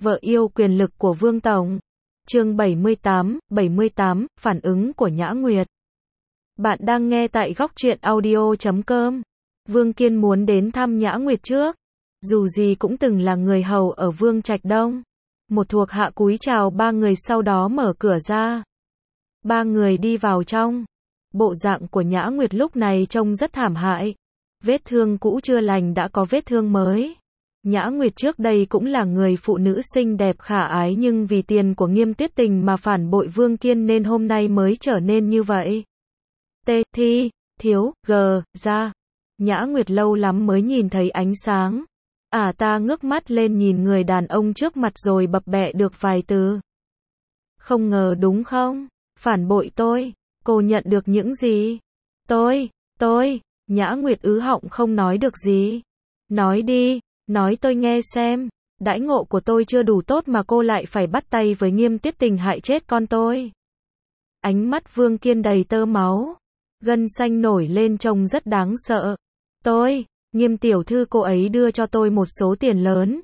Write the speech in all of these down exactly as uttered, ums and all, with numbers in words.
Vợ yêu quyền lực của Vương Tổng. Chương bảy mươi tám, bảy mươi tám, phản ứng của Nhã Nguyệt. Bạn đang nghe tại góc truyện audio chấm com. Vương Kiên muốn đến thăm Nhã Nguyệt trước. Dù gì cũng từng là người hầu ở Vương Trạch Đông. Một thuộc hạ cúi chào ba người, sau đó mở cửa ra. Ba người đi vào trong. Bộ dạng của Nhã Nguyệt lúc này trông rất thảm hại. Vết thương cũ chưa lành đã có vết thương mới. Nhã Nguyệt trước đây cũng là người phụ nữ xinh đẹp khả ái, nhưng vì tiền của Nghiêm Tuyết Tình mà phản bội Vương Kiên nên hôm nay mới trở nên như vậy. T. Thi. Thiếu. G. Ra. Nhã Nguyệt lâu lắm mới nhìn thấy ánh sáng. À ta ngước mắt lên nhìn người đàn ông trước mặt rồi bập bẹ được vài từ. Không ngờ đúng không? Phản bội tôi. Cô nhận được những gì? Tôi, tôi. Nhã Nguyệt ứ họng không nói được gì. Nói đi. Nói tôi nghe xem, đãi ngộ của tôi chưa đủ tốt mà cô lại phải bắt tay với Nghiêm Tuyết Tình hại chết con tôi. Ánh mắt Vương Kiên đầy tơ máu, gân xanh nổi lên trông rất đáng sợ. Tôi, Nghiêm tiểu thư, cô ấy đưa cho tôi một số tiền lớn.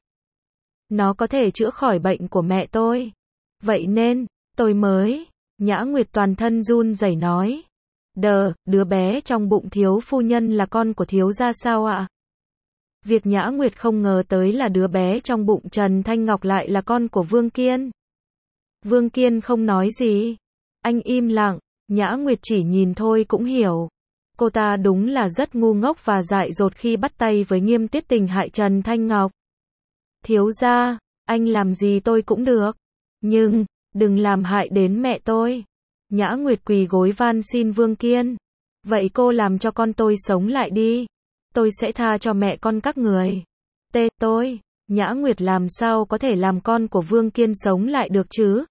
Nó có thể chữa khỏi bệnh của mẹ tôi. Vậy nên, tôi mới, Nhã Nguyệt toàn thân run rẩy nói. Đờ, đứa bé trong bụng thiếu phu nhân là con của thiếu gia sao ạ? Việc Nhã Nguyệt không ngờ tới là đứa bé trong bụng Trần Thanh Ngọc lại là con của Vương Kiên. Vương Kiên không nói gì. Anh im lặng. Nhã Nguyệt chỉ nhìn thôi cũng hiểu. Cô ta đúng là rất ngu ngốc và dại dột khi bắt tay với Nghiêm Tuyết Tình hại Trần Thanh Ngọc. Thiếu gia, anh làm gì tôi cũng được. Nhưng, đừng làm hại đến mẹ tôi. Nhã Nguyệt quỳ gối van xin Vương Kiên. Vậy cô làm cho con tôi sống lại đi. Tôi sẽ tha cho mẹ con các người. T. Tôi. Nhã Nguyệt làm sao có thể làm con của Vương Kiên sống lại được chứ?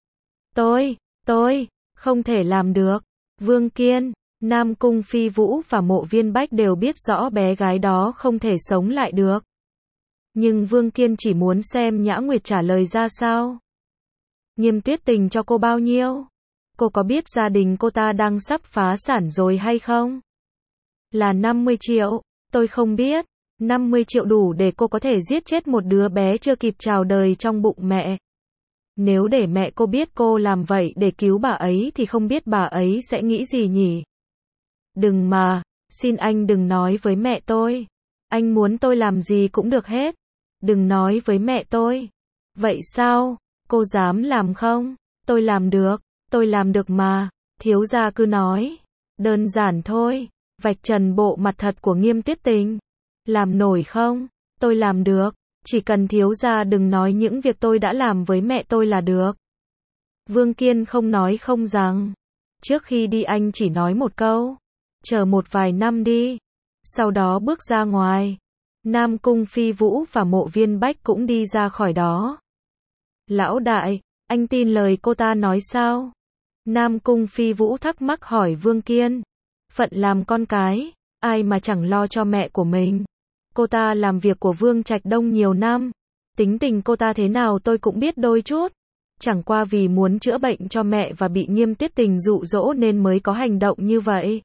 Tôi. Tôi. Không thể làm được. Vương Kiên, Nam Cung Phi Vũ và Mộ Viên Bách đều biết rõ bé gái đó không thể sống lại được. Nhưng Vương Kiên chỉ muốn xem Nhã Nguyệt trả lời ra sao. Nghiêm Tuyết Tình cho cô bao nhiêu? Cô có biết gia đình cô ta đang sắp phá sản rồi hay không? Là năm mươi triệu. Tôi không biết. năm mươi triệu đủ để cô có thể giết chết một đứa bé chưa kịp chào đời trong bụng mẹ. Nếu để mẹ cô biết cô làm vậy để cứu bà ấy thì không biết bà ấy sẽ nghĩ gì nhỉ? Đừng mà, xin anh đừng nói với mẹ tôi. Anh muốn tôi làm gì cũng được hết. Đừng nói với mẹ tôi. Vậy sao? Cô dám làm không? Tôi làm được. Tôi làm được mà. Thiếu gia cứ nói. Đơn giản thôi. Vạch trần bộ mặt thật của Nghiêm Tuyết Tình. Làm nổi không? Tôi làm được. Chỉ cần thiếu gia đừng nói những việc tôi đã làm với mẹ tôi là được. Vương Kiên không nói không rằng. Trước khi đi anh chỉ nói một câu. Chờ một vài năm đi. Sau đó bước ra ngoài. Nam Cung Phi Vũ và Mộ Viên Bách cũng đi ra khỏi đó. Lão đại, anh tin lời cô ta nói sao? Nam Cung Phi Vũ thắc mắc hỏi Vương Kiên. Phận làm con cái, ai mà chẳng lo cho mẹ của mình. Cô ta làm việc của Vương Trạch Đông nhiều năm. Tính tình cô ta thế nào tôi cũng biết đôi chút. Chẳng qua vì muốn chữa bệnh cho mẹ và bị Nghiêm Tuyết Tình dụ dỗ nên mới có hành động như vậy.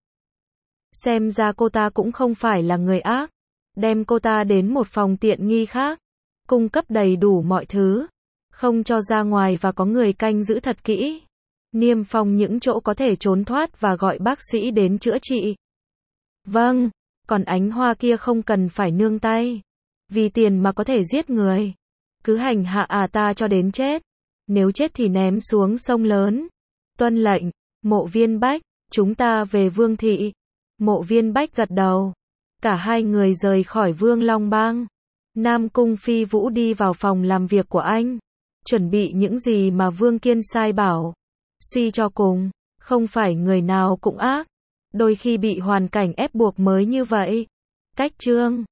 Xem ra cô ta cũng không phải là người ác. Đem cô ta đến một phòng tiện nghi khác. Cung cấp đầy đủ mọi thứ. Không cho ra ngoài và có người canh giữ thật kỹ. Niêm phong những chỗ có thể trốn thoát và gọi bác sĩ đến chữa trị. Vâng, còn ánh hoa kia không cần phải nương tay. Vì tiền mà có thể giết người. Cứ hành hạ à ta cho đến chết. Nếu chết thì ném xuống sông lớn. Tuân lệnh. Mộ Viên Bách, chúng ta về Vương thị. Mộ Viên Bách gật đầu. Cả hai người rời khỏi Vương Long Bang. Nam Cung Phi Vũ đi vào phòng làm việc của anh. Chuẩn bị những gì mà Vương Kiên sai bảo. Suy cho cùng, không phải người nào cũng ác. Đôi khi bị hoàn cảnh ép buộc mới như vậy. Cách chương